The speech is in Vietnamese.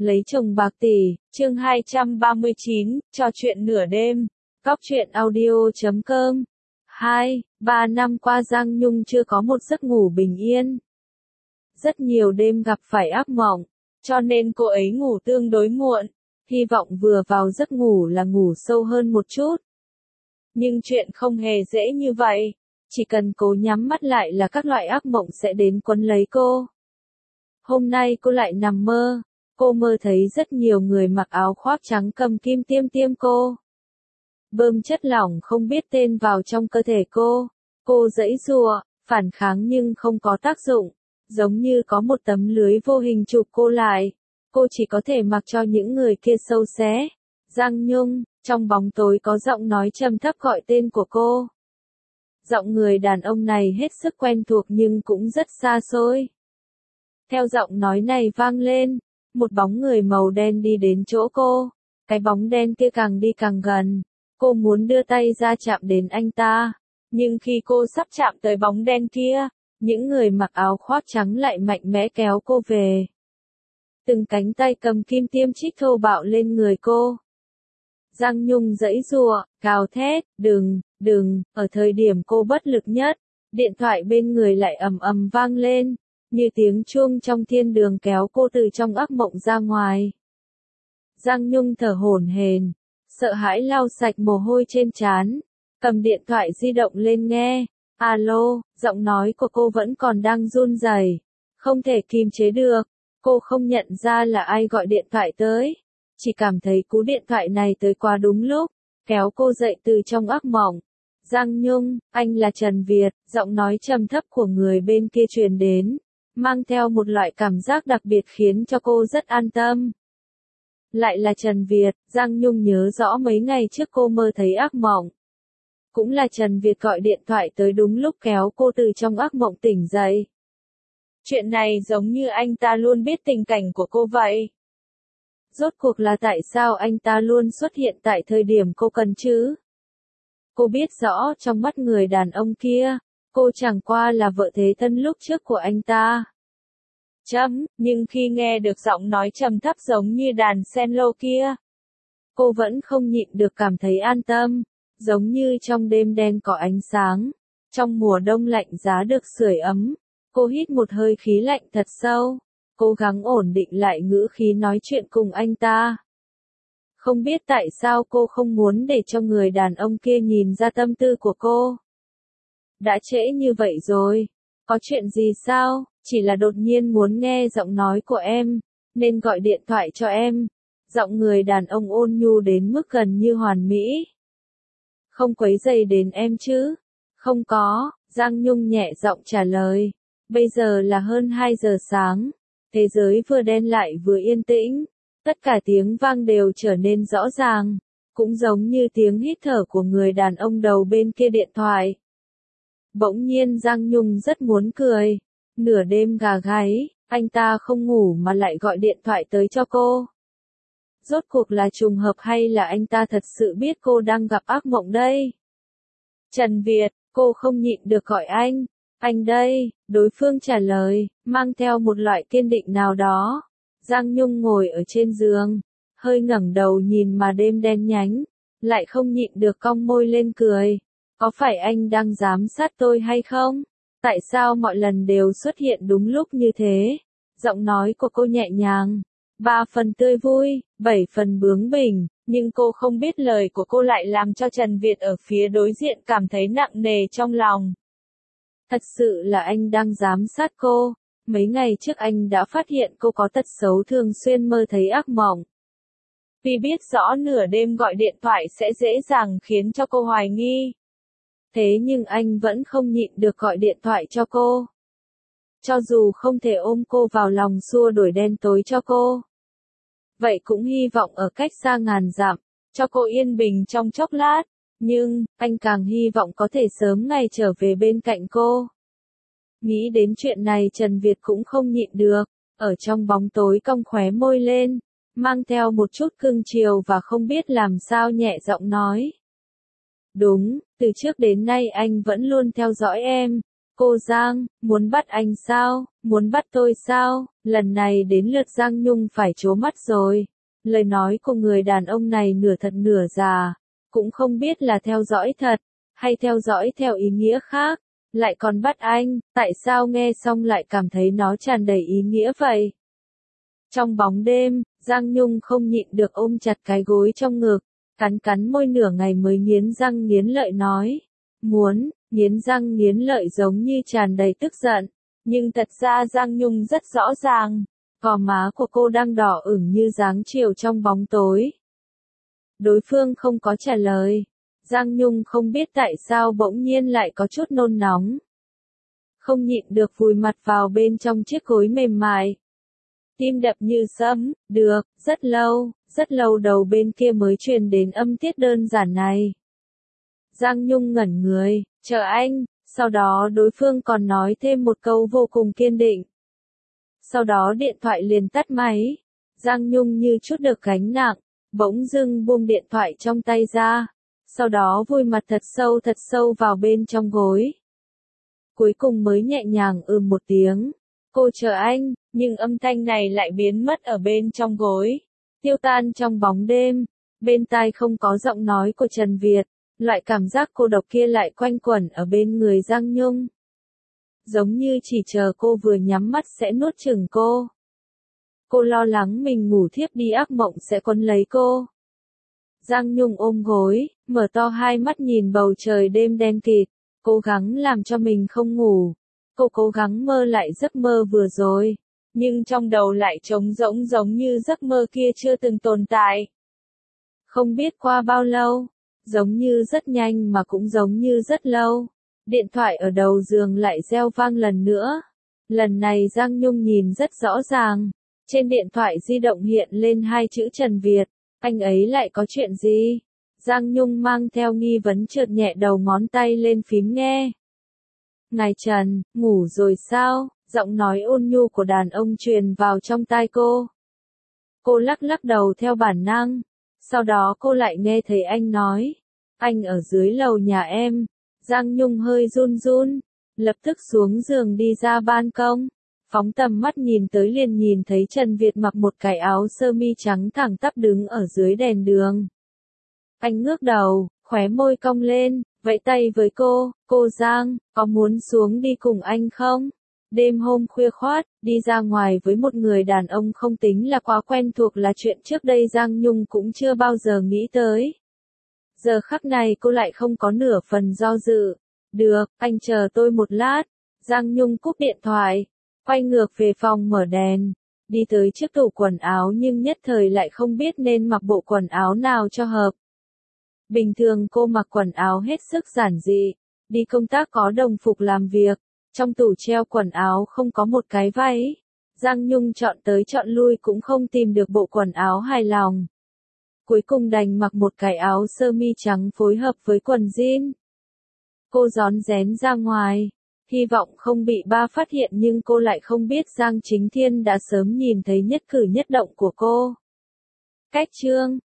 Lấy chồng bạc tỷ, chương 239, trò chuyện nửa đêm, góc truyện audio.com. 3 năm qua Giang Nhung chưa có một giấc ngủ bình yên. Rất nhiều đêm gặp phải ác mộng, cho nên cô ấy ngủ tương đối muộn, hy vọng vừa vào giấc ngủ là ngủ sâu hơn một chút. Nhưng chuyện không hề dễ như vậy, chỉ cần cố nhắm mắt lại là các loại ác mộng sẽ đến quấn lấy cô. Hôm nay cô lại nằm mơ. Cô mơ thấy rất nhiều người mặc áo khoác trắng cầm kim tiêm cô. Bơm chất lỏng không biết tên vào trong cơ thể cô. Cô giãy giụa, phản kháng nhưng không có tác dụng. Giống như có một tấm lưới vô hình chụp cô lại. Cô chỉ có thể mặc cho những người kia sâu xé. Giang Nhung, trong bóng tối có giọng nói trầm thấp gọi tên của cô. Giọng người đàn ông này hết sức quen thuộc nhưng cũng rất xa xôi. Theo giọng nói này vang lên, một bóng người màu đen đi đến chỗ cô. Cái bóng đen kia càng đi càng gần. Cô muốn đưa tay ra chạm đến anh ta. Nhưng khi cô sắp chạm tới bóng đen kia, những người mặc áo khoác trắng lại mạnh mẽ kéo cô về. Từng cánh tay cầm kim tiêm chích thô bạo lên người cô. Giang Nhung giãy giụa, gào thét, đừng, ở thời điểm cô bất lực nhất, điện thoại bên người lại ầm ầm vang lên. Như tiếng chuông trong thiên đường kéo cô từ trong ác mộng ra ngoài. Giang Nhung thở hổn hển, sợ hãi lau sạch mồ hôi trên trán, cầm điện thoại di động lên nghe. Alo, giọng nói của cô vẫn còn đang run rẩy, không thể kìm chế được. Cô không nhận ra là ai gọi điện thoại tới, chỉ cảm thấy cú điện thoại này tới quá đúng lúc, kéo cô dậy từ trong ác mộng. Giang Nhung, anh là Trần Việt, giọng nói trầm thấp của người bên kia truyền đến, mang theo một loại cảm giác đặc biệt khiến cho cô rất an tâm. Lại là Trần Việt, Giang Nhung nhớ rõ mấy ngày trước cô mơ thấy ác mộng. Cũng là Trần Việt gọi điện thoại tới đúng lúc kéo cô từ trong ác mộng tỉnh dậy. Chuyện này giống như anh ta luôn biết tình cảnh của cô vậy. Rốt cuộc là tại sao anh ta luôn xuất hiện tại thời điểm cô cần chứ? Cô biết rõ trong mắt người đàn ông kia, cô chẳng qua là vợ thế thân lúc trước của anh ta. Nhưng khi nghe được giọng nói trầm thấp giống như đàn cello kia, cô vẫn không nhịn được cảm thấy an tâm, giống như trong đêm đen có ánh sáng, trong mùa đông lạnh giá được sưởi ấm. Cô hít một hơi khí lạnh thật sâu, cố gắng ổn định lại ngữ khí nói chuyện cùng anh ta. Không biết tại sao cô không muốn để cho người đàn ông kia nhìn ra tâm tư của cô. Đã trễ như vậy rồi, có chuyện gì sao? Chỉ là đột nhiên muốn nghe giọng nói của em, nên gọi điện thoại cho em. Giọng người đàn ông ôn nhu đến mức gần như hoàn mỹ. Không quấy rầy đến em chứ? Không có, Giang Nhung nhẹ giọng trả lời. Bây giờ là hơn 2 giờ sáng, thế giới vừa đen lại vừa yên tĩnh, tất cả tiếng vang đều trở nên rõ ràng, cũng giống như tiếng hít thở của người đàn ông đầu bên kia điện thoại. Bỗng nhiên Giang Nhung rất muốn cười, nửa đêm gà gáy, anh ta không ngủ mà lại gọi điện thoại tới cho cô. Rốt cuộc là trùng hợp hay là anh ta thật sự biết cô đang gặp ác mộng đây? Trần Việt, cô không nhịn được gọi anh đây, đối phương trả lời, mang theo một loại kiên định nào đó. Giang Nhung ngồi ở trên giường, hơi ngẩng đầu nhìn mà đêm đen nhánh, lại không nhịn được cong môi lên cười. Có phải anh đang giám sát tôi hay không? Tại sao mọi lần đều xuất hiện đúng lúc như thế? Giọng nói của cô nhẹ nhàng, 3 phần tươi vui, 7 phần bướng bỉnh, nhưng cô không biết lời của cô lại làm cho Trần Việt ở phía đối diện cảm thấy nặng nề trong lòng. Thật sự là anh đang giám sát cô. Mấy ngày trước anh đã phát hiện cô có tật xấu thường xuyên mơ thấy ác mộng. Vì biết rõ nửa đêm gọi điện thoại sẽ dễ dàng khiến cho cô hoài nghi. Thế nhưng anh vẫn không nhịn được gọi điện thoại cho cô. Cho dù không thể ôm cô vào lòng xua đuổi đen tối cho cô. Vậy cũng hy vọng ở cách xa ngàn dặm, cho cô yên bình trong chốc lát. Nhưng, anh càng hy vọng có thể sớm ngày trở về bên cạnh cô. Nghĩ đến chuyện này Trần Việt cũng không nhịn được, ở trong bóng tối cong khóe môi lên, mang theo một chút cưng chiều và không biết làm sao nhẹ giọng nói. Đúng, từ trước đến nay anh vẫn luôn theo dõi em. Cô Giang, muốn bắt anh sao? Muốn bắt tôi sao? Lần này đến lượt Giang Nhung phải trố mắt rồi. Lời nói của người đàn ông này nửa thật nửa giả, cũng không biết là theo dõi thật, hay theo dõi theo ý nghĩa khác, lại còn bắt anh, tại sao nghe xong lại cảm thấy nó tràn đầy ý nghĩa vậy? Trong bóng đêm, Giang Nhung không nhịn được ôm chặt cái gối trong ngực, cắn cắn môi nửa ngày mới nghiến răng nghiến lợi nói. Muốn, nghiến răng nghiến lợi giống như tràn đầy tức giận, nhưng thật ra Giang Nhung rất rõ ràng, gò má của cô đang đỏ ửng như dáng chiều trong bóng tối. Đối phương không có trả lời, Giang Nhung không biết tại sao bỗng nhiên lại có chút nôn nóng. Không nhịn được vùi mặt vào bên trong chiếc gối mềm mại. Tim đập như sấm, được, rất lâu đầu bên kia mới truyền đến âm tiết đơn giản này. Giang Nhung ngẩn người, chờ anh, sau đó đối phương còn nói thêm một câu vô cùng kiên định. Sau đó điện thoại liền tắt máy, Giang Nhung như chút được gánh nặng, bỗng dưng buông điện thoại trong tay ra, sau đó vùi mặt thật sâu vào bên trong gối. Cuối cùng mới nhẹ nhàng một tiếng, cô chờ anh, nhưng âm thanh này lại biến mất ở bên trong gối, tiêu tan trong bóng đêm, bên tai không có giọng nói của Trần Việt, loại cảm giác cô độc kia lại quanh quẩn ở bên người Giang Nhung. Giống như chỉ chờ cô vừa nhắm mắt sẽ nuốt chửng cô. Cô lo lắng mình ngủ thiếp đi ác mộng sẽ quấn lấy cô. Giang Nhung ôm gối, mở to hai mắt nhìn bầu trời đêm đen kịt, cố gắng làm cho mình không ngủ. Cô cố gắng mơ lại giấc mơ vừa rồi, nhưng trong đầu lại trống rỗng giống như giấc mơ kia chưa từng tồn tại. Không biết qua bao lâu, giống như rất nhanh mà cũng giống như rất lâu, điện thoại ở đầu giường lại reo vang lần nữa. Lần này Giang Nhung nhìn rất rõ ràng, trên điện thoại di động hiện lên hai chữ Trần Việt, anh ấy lại có chuyện gì? Giang Nhung mang theo nghi vấn trượt nhẹ đầu ngón tay lên phím nghe. Ngài Trần, ngủ rồi sao? Giọng nói ôn nhu của đàn ông truyền vào trong tai cô. Cô lắc lắc đầu theo bản năng, sau đó cô lại nghe thấy anh nói, anh ở dưới lầu nhà em. Giang Nhung hơi run run, lập tức xuống giường đi ra ban công, phóng tầm mắt nhìn tới liền nhìn thấy Trần Việt mặc một cái áo sơ mi trắng thẳng tắp đứng ở dưới đèn đường. Anh ngước đầu, khóe môi cong lên, vẫy tay với cô Giang, có muốn xuống đi cùng anh không? Đêm hôm khuya khoát, đi ra ngoài với một người đàn ông không tính là quá quen thuộc là chuyện trước đây Giang Nhung cũng chưa bao giờ nghĩ tới. Giờ khắc này cô lại không có nửa phần do dự. Được, anh chờ tôi một lát. Giang Nhung cúp điện thoại, quay ngược về phòng mở đèn, đi tới chiếc tủ quần áo nhưng nhất thời lại không biết nên mặc bộ quần áo nào cho hợp. Bình thường cô mặc quần áo hết sức giản dị, đi công tác có đồng phục làm việc, trong tủ treo quần áo không có một cái váy. Giang Nhung chọn tới chọn lui cũng không tìm được bộ quần áo hài lòng. Cuối cùng đành mặc một cái áo sơ mi trắng phối hợp với quần jean. Cô rón rén ra ngoài, hy vọng không bị ba phát hiện nhưng cô lại không biết Giang Chính Thiên đã sớm nhìn thấy nhất cử nhất động của cô. Cách chương